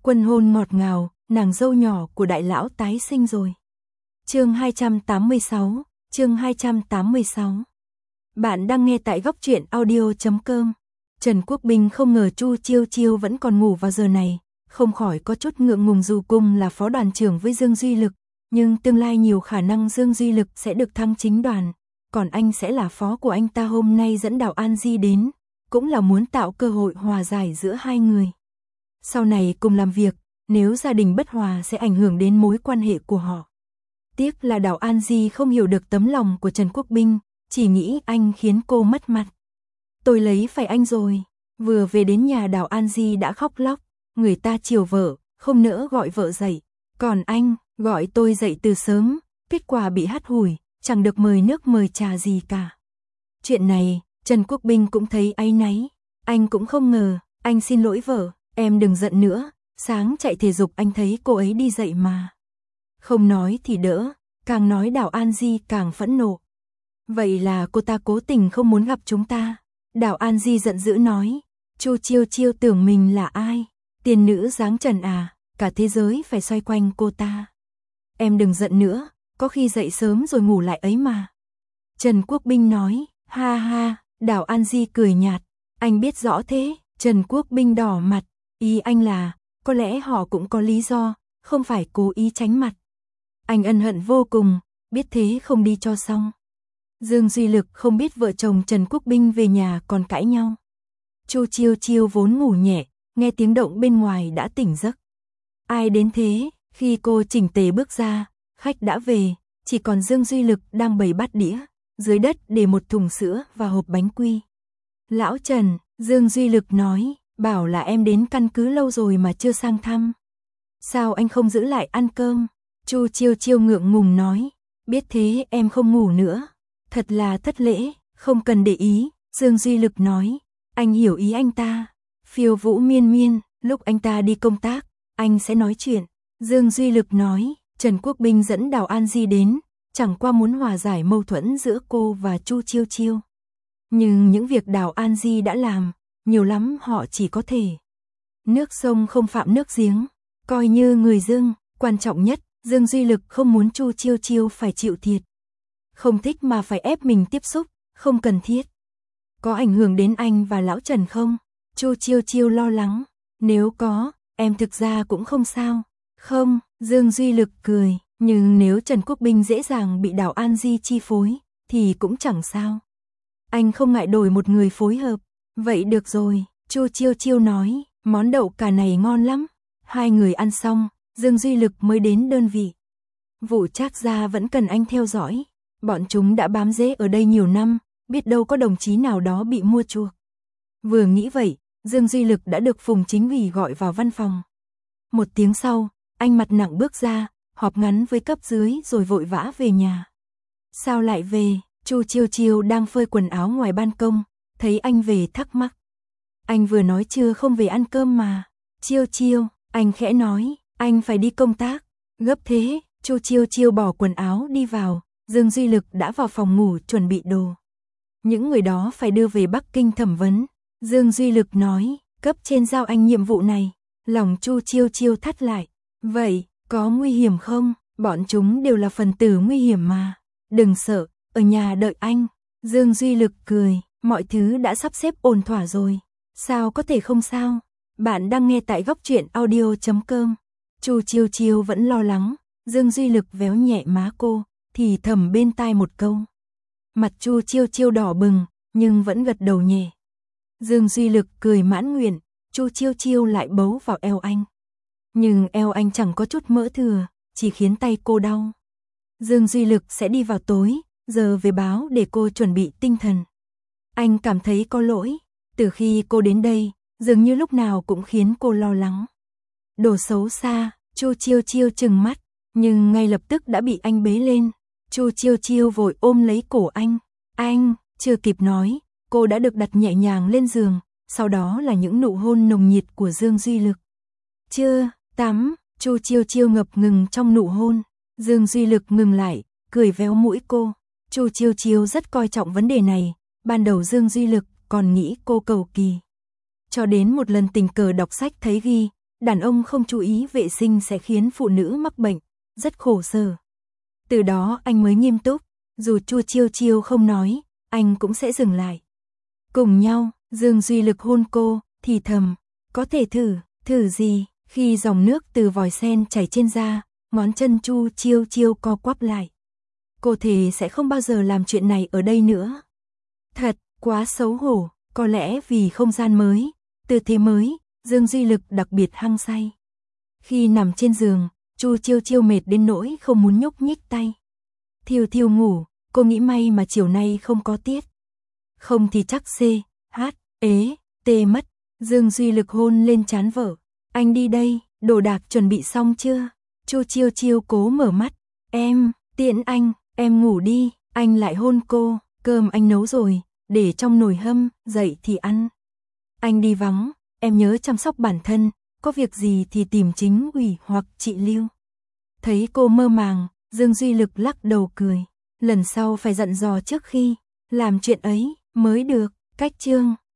Quân hôn ngọt ngào, nàng dâu nhỏ của đại lão tái sinh rồi. Chương 286, chương 286. Bạn đang nghe tại góc truyện audio.com. Trần Quốc Bình không ngờ Chu Chiêu Chiêu vẫn còn ngủ vào giờ này, không khỏi có chút ngượng ngùng dù cùng là phó đoàn trưởng với Dương Duy Lực, nhưng tương lai nhiều khả năng Dương Duy Lực sẽ được thăng chính đoàn, còn anh sẽ là phó của anh ta. Hôm nay dẫn Đào An Di đến, cũng là muốn tạo cơ hội hòa giải giữa hai người. Sau này cùng làm việc, nếu gia đình bất hòa sẽ ảnh hưởng đến mối quan hệ của họ. Tiếc là Đào An Di không hiểu được tấm lòng của Trần Quốc Bình, chỉ nghĩ anh khiến cô mất mặt. Tôi lấy phải anh rồi. Vừa về đến nhà Đào An Di đã khóc lóc, người ta chiều vợ, không nỡ gọi vợ dậy. Còn anh, gọi tôi dậy từ sớm, kết quả bị hắt hủi, chẳng được mời nước mời trà gì cả. Chuyện này, Trần Quốc Bình cũng thấy áy náy. Anh cũng không ngờ, anh xin lỗi vợ, em đừng giận nữa, sáng chạy thể dục anh thấy cô ấy đi dậy mà. Không nói thì đỡ, càng nói Đào An Di càng phẫn nộ. Vậy là cô ta cố tình không muốn gặp chúng ta. Đào An Di giận dữ nói, Chu Chiêu Chiêu tưởng mình là ai? Tiên nữ dáng trần à, cả thế giới phải xoay quanh cô ta. Em đừng giận nữa, có khi dậy sớm rồi ngủ lại ấy mà. Trần Quốc Bình nói, ha ha. Đào An Di cười nhạt, anh biết rõ thế. Trần Quốc Bình đỏ mặt, ý anh là, có lẽ họ cũng có lý do, không phải cố ý tránh mặt. Anh ân hận vô cùng, biết thế không đi cho xong. Dương Duy Lực không biết vợ chồng Trần Quốc Bình về nhà còn cãi nhau. Chu Chiêu Chiêu vốn ngủ nhẹ, nghe tiếng động bên ngoài đã tỉnh giấc. Ai đến thế? Khi cô chỉnh tề bước ra, khách đã về, chỉ còn Dương Duy Lực đang bày bát đĩa, dưới đất để một thùng sữa và hộp bánh quy. Lão Trần, Dương Duy Lực nói, bảo là em đến căn cứ lâu rồi mà chưa sang thăm. Sao anh không giữ lại ăn cơm? Chu Chiêu Chiêu ngượng ngùng nói, biết thế em không ngủ nữa. Thật là thất lễ, không cần để ý. Dương Duy Lực nói, anh hiểu ý anh ta. Phiêu Vũ Miên Miên, lúc anh ta đi công tác, anh sẽ nói chuyện. Dương Duy Lực nói, Trần Quốc Bình dẫn Đào An Di đến, chẳng qua muốn hòa giải mâu thuẫn giữa cô và Chu Chiêu Chiêu. Nhưng những việc Đào An Di đã làm, nhiều lắm họ chỉ có thể. Nước sông không phạm nước giếng, coi như người dưng, quan trọng nhất, Dương Duy Lực không muốn Chu Chiêu Chiêu phải chịu thiệt. Không thích mà phải ép mình tiếp xúc, không cần thiết. Có ảnh hưởng đến anh và lão Trần không? Chu Chiêu Chiêu lo lắng, nếu có, em thực ra cũng không sao. Không, Dương Duy Lực cười, nhưng nếu Trần Quốc Bình dễ dàng bị Đào An Di chi phối, thì cũng chẳng sao. Anh không ngại đổi một người phối hợp. Vậy được rồi, Chu Chiêu Chiêu nói, món đậu cà này ngon lắm. Hai người ăn xong, Dương Duy Lực mới đến đơn vị. Vụ Trác Gia vẫn cần anh theo dõi. Bọn chúng đã bám rễ ở đây nhiều năm, biết đâu có đồng chí nào đó bị mua chuộc. Vừa nghĩ vậy, Dương Duy Lực đã được Phùng Chính ủy gọi vào văn phòng. Một tiếng sau, anh mặt nặng bước ra, họp ngắn với cấp dưới rồi vội vã về nhà. Sao lại về? Chu Chiêu Chiêu đang phơi quần áo ngoài ban công, thấy anh về thắc mắc. Anh vừa nói chưa không về ăn cơm mà. Chiêu Chiêu, anh khẽ nói, anh phải đi công tác. Gấp thế, Chu Chiêu Chiêu bỏ quần áo đi vào, Dương Duy Lực đã vào phòng ngủ chuẩn bị đồ. Những người đó phải đưa về Bắc Kinh thẩm vấn. Dương Duy Lực nói, cấp trên giao anh nhiệm vụ này. Lòng Chu Chiêu Chiêu thắt lại. Vậy, có nguy hiểm không? Bọn chúng đều là phần tử nguy hiểm mà. Đừng sợ, ở nhà đợi anh. Dương Duy Lực cười, mọi thứ đã sắp xếp ổn thỏa rồi. Sao có thể không sao? Bạn đang nghe tại góc truyện audio.com. Chu Chiêu Chiêu vẫn lo lắng. Dương Duy Lực véo nhẹ má cô, thì thầm bên tai một câu. Mặt Chu Chiêu Chiêu đỏ bừng, nhưng vẫn gật đầu nhẹ. Dương Duy Lực cười mãn nguyện, Chu Chiêu Chiêu lại bấu vào eo anh. Nhưng eo anh chẳng có chút mỡ thừa, chỉ khiến tay cô đau. Dương Duy Lực sẽ đi vào tối, giờ về báo để cô chuẩn bị tinh thần. Anh cảm thấy có lỗi, từ khi cô đến đây, dường như lúc nào cũng khiến cô lo lắng. Đồ xấu xa, Chu Chiêu Chiêu trừng mắt, nhưng ngay lập tức đã bị anh bế lên. Chu Chiêu Chiêu vội ôm lấy cổ anh. Anh, chưa kịp nói, cô đã được đặt nhẹ nhàng lên giường, sau đó là những nụ hôn nồng nhiệt của Dương Duy Lực. Chưa, tắm, Chu Chiêu Chiêu ngập ngừng trong nụ hôn. Dương Duy Lực ngừng lại, cười véo mũi cô. Chu Chiêu Chiêu rất coi trọng vấn đề này, ban đầu Dương Duy Lực còn nghĩ cô cầu kỳ. Cho đến một lần tình cờ đọc sách thấy ghi, đàn ông không chú ý vệ sinh sẽ khiến phụ nữ mắc bệnh, rất khổ sở. Từ đó anh mới nghiêm túc, dù Chu Chiêu Chiêu không nói, anh cũng sẽ dừng lại. Cùng nhau, Dương Duy Lực hôn cô, thì thầm, có thể thử gì? Khi dòng nước từ vòi sen chảy trên da, ngón chân Chu Chiêu Chiêu co quắp lại. Cô thề sẽ không bao giờ làm chuyện này ở đây nữa. Thật, quá xấu hổ, có lẽ vì không gian mới, tư thế mới, Dương Duy Lực đặc biệt hăng say. Khi nằm trên giường, Chu Chiêu Chiêu mệt đến nỗi không muốn nhúc nhích tay. Thiêu Thiêu ngủ, cô nghĩ may mà chiều nay không có tiết. Không thì chắc tê mất. Dương Duy Lực hôn lên trán vợ. Anh đi đây, đồ đạc chuẩn bị xong chưa? Chu Chiêu Chiêu cố mở mắt. Em, tiễn anh, em ngủ đi. Anh lại hôn cô. Cơm anh nấu rồi, để trong nồi hâm, dậy thì ăn. Anh đi vắng, em nhớ chăm sóc bản thân, có việc gì thì tìm chính ủy hoặc chị Lưu. Thấy cô mơ màng, Dương Duy Lực lắc đầu cười. Lần sau phải dặn dò trước khi làm chuyện ấy mới được. Cách chương